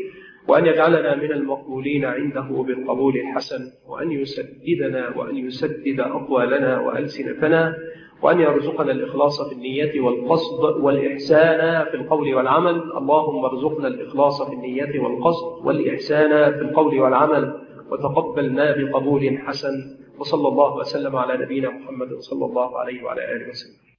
وأن يجعلنا من المقبولين عنده بالقبول الحسن، وأن يسددنا وأن يسدد أقوالنا وألسنتنا، وأن يرزقنا الإخلاص في النية والقصد والإحسان في القول والعمل. اللهم ارزقنا الإخلاص في النية والقصد والإحسان في القول والعمل، وتقبلنا بقبول حسن. وصلى الله وسلم على نبينا محمد صلى الله عليه وعلى آله وسلم.